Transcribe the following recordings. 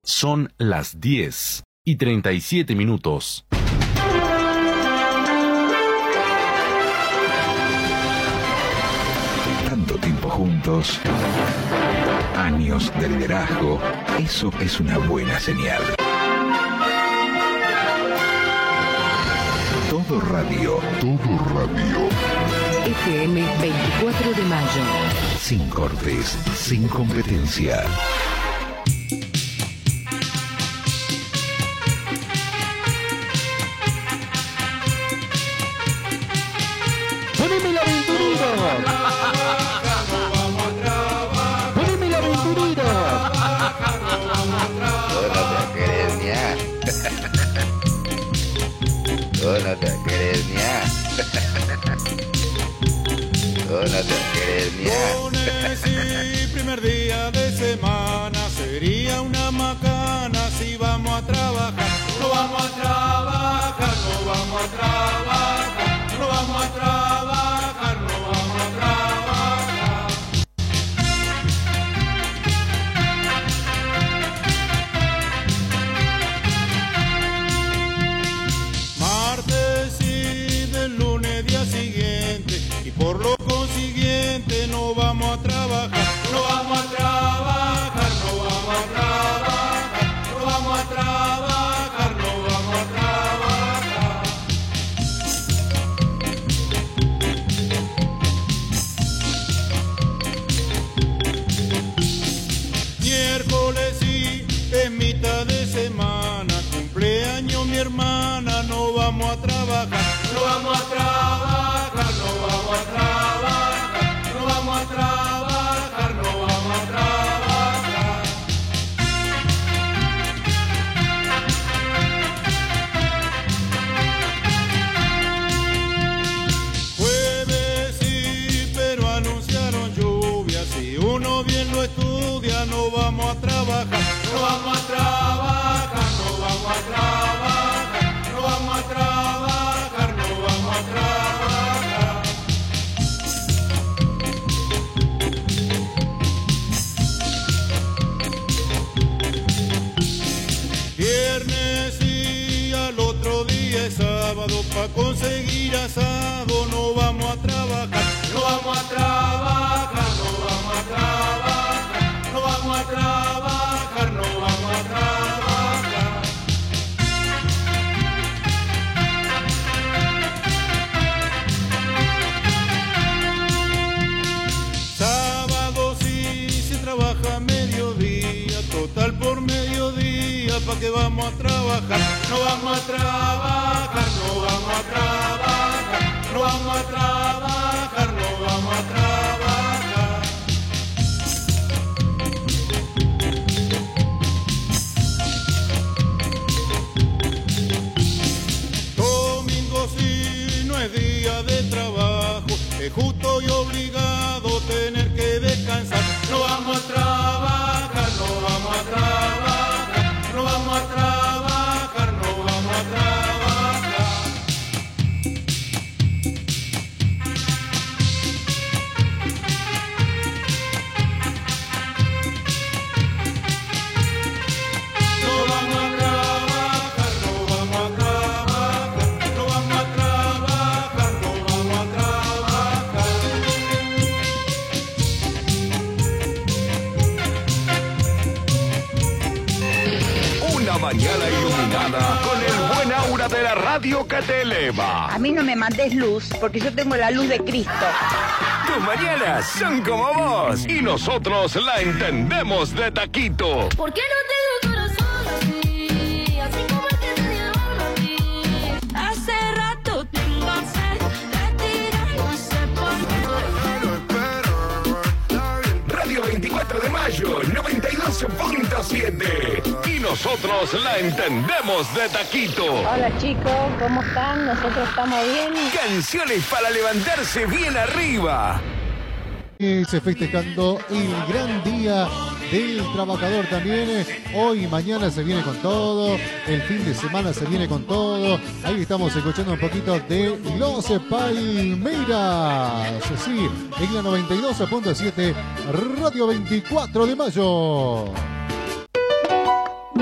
Son las 10:37. Tanto tiempo juntos, años de liderazgo, eso es una buena señal. Todo radio. FM 24 de mayo. Sin cortes, sin competencia. ¡Poneme la aventurita! ¡Poneme la aventurita! Tú no te querés ni Lunes y primer día de semana sería una macana si vamos a trabajar. No vamos a trabajar, no vamos a trabajar, no vamos a trabajar, no vamos a trabajar. Martes y del lunes día siguiente y por lo consiguiente no vamos a trabajar, no vamos a trabajar, no vamos a trabajar, no vamos a trabajar, no vamos a trabajar. Miércoles y es mitad de semana, cumpleaños mi hermana, no vamos a trabajar, no vamos a trabajar, no vamos a trabajar, no vamos a trabajar, no vamos a trabajar. Jueves sí, pero anunciaron lluvias, si uno bien lo estudia, no vamos a trabajar, no vamos a trabajar, no vamos a trabajar, no vamos a trabajar, no vamos a trabajar. Viernes y al otro día es sábado, pa' conseguir asado no vamos a trabajar, no vamos a trabajar, no vamos a trabajar, no vamos a trabajar, no vamos a trabajar. Sábado sí se trabaja a mediodía, total por mediodía, pa' que vamos a trabajar, no vamos a trabajar, no vamos a trabajar, no vamos a trabajar, no vamos a trabajar. Domingo sí no es día de trabajo, es justo y obligado tener que descansar, no vamos a trabajar, no vamos a trabajar, no vamos a trabajar, no vamos a trabajar. No vamos a trabajar, no vamos a trabajar, no vamos a trabajar, no vamos a trabajar. Una mañana iluminada con el buen aura de la radio que te eleva. A mí no me mandes luz, porque yo tengo la luz de Cristo. Tus mañanas son como vos y nosotros la entendemos de taquito. ¿Por qué no tengo corazón así? Así como el que te dieron a ti. Hace rato tengo sed de tirar, no sé por qué. Radio 24 de mayo, 92.7. Y nosotros la entendemos de taquito. Hola chicos, ¿cómo están? Nosotros estamos bien. Canciones para levantarse bien arriba. Se festejando el gran día del trabajador también. Hoy y mañana se viene con todo. El fin de semana se viene con todo. Ahí estamos escuchando un poquito de Los Palmeiras. Sí, en la 92.7 Radio 24 de mayo.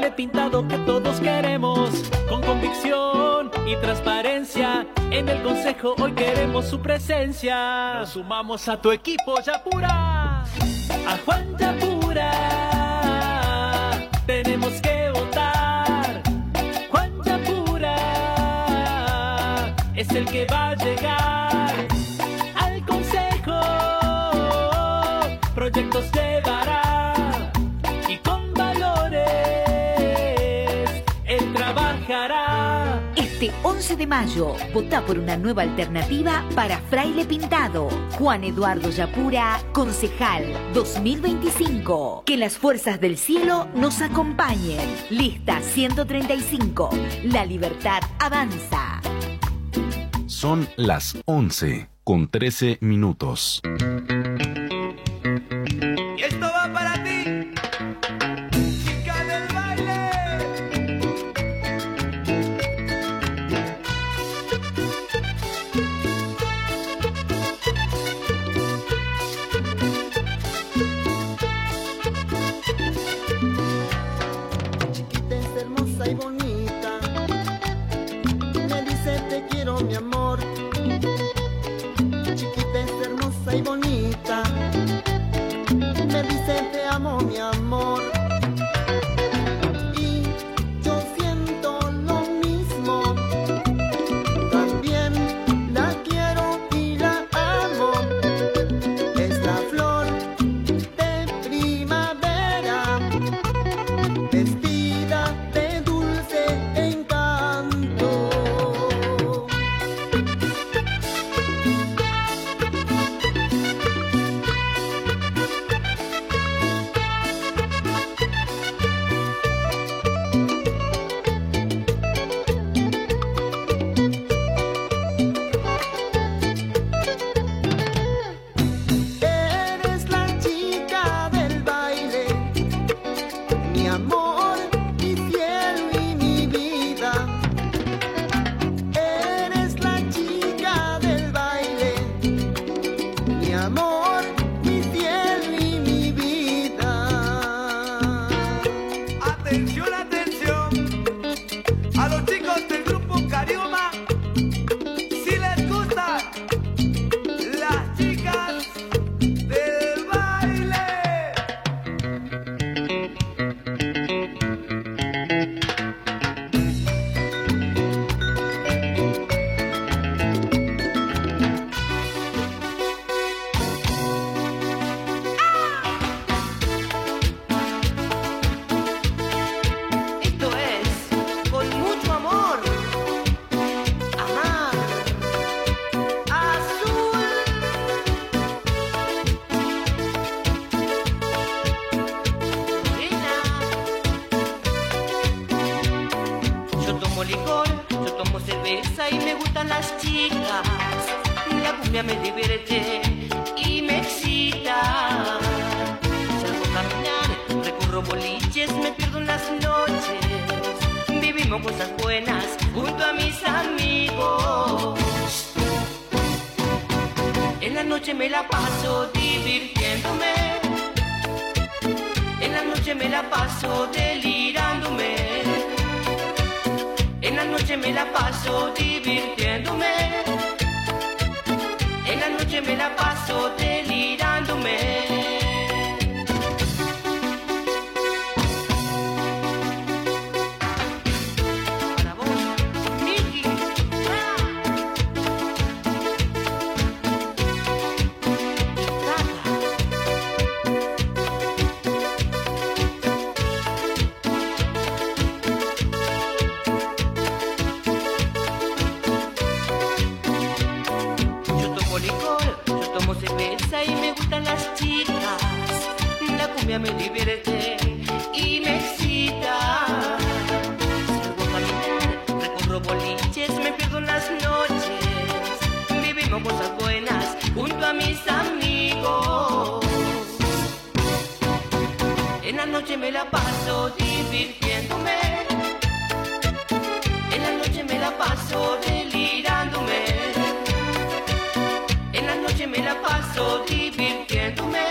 Fraile Pintado que todos queremos, con convicción y transparencia. En el consejo hoy queremos su presencia. Nos sumamos a tu equipo, Yapura. A Juan Yapura tenemos que votar. Juan Yapura es el que va a llegar al consejo. Proyectos llevará y con valores él trabajará. Este 11 de mayo, vota por una nueva alternativa para Fraile Pintado. Juan Eduardo Yapura, concejal 2025. Que las fuerzas del cielo nos acompañen. Lista 135. La libertad avanza. Son las 11:13. Y esto va para ti, chica del baile. Chiquita es hermosa y bonita, me dice te quiero mi amor. Chiquita es hermosa y bonita, me dice te amo mi amor. Y yo siento lo mismo, también la quiero y la amo. Es la flor de primavera, vestida de dulce encanto. Eres la chica del baile, mi amor, mi cielo y mi vida. Eres la chica del baile, mi amor, mi cielo y mi vida. Atención, atención, a los chicos del grupo Carioma, si les gustan las chicas del baile. Esto es con mucho amor. Amar. Azul. Morena. Yo tomo licor, yo tomo cerveza y me gustan las chicas. La cumbia me divierte y me excita. Salgo a caminar, recorro boliches, me pierdo en las noches. Vivimos cosas buenas junto a mis amigos. En la noche me la paso divirtiéndome. En la noche me la paso delirándome. En la noche me la paso divirtiéndome. En la noche me la paso delirándome. Para vos, Miki. Yo tomo licor, yo tomo cerveza y me gustan las chicas. La cumbia me divierte y me excita. Salgo a caminar, recorro boliches, me pierdo en las noches. Vivimos cosas buenas junto a mis amigos. En la noche me la paso divirtiéndome. En la noche me la paso delirándome. En la noche me la paso divirtiéndome.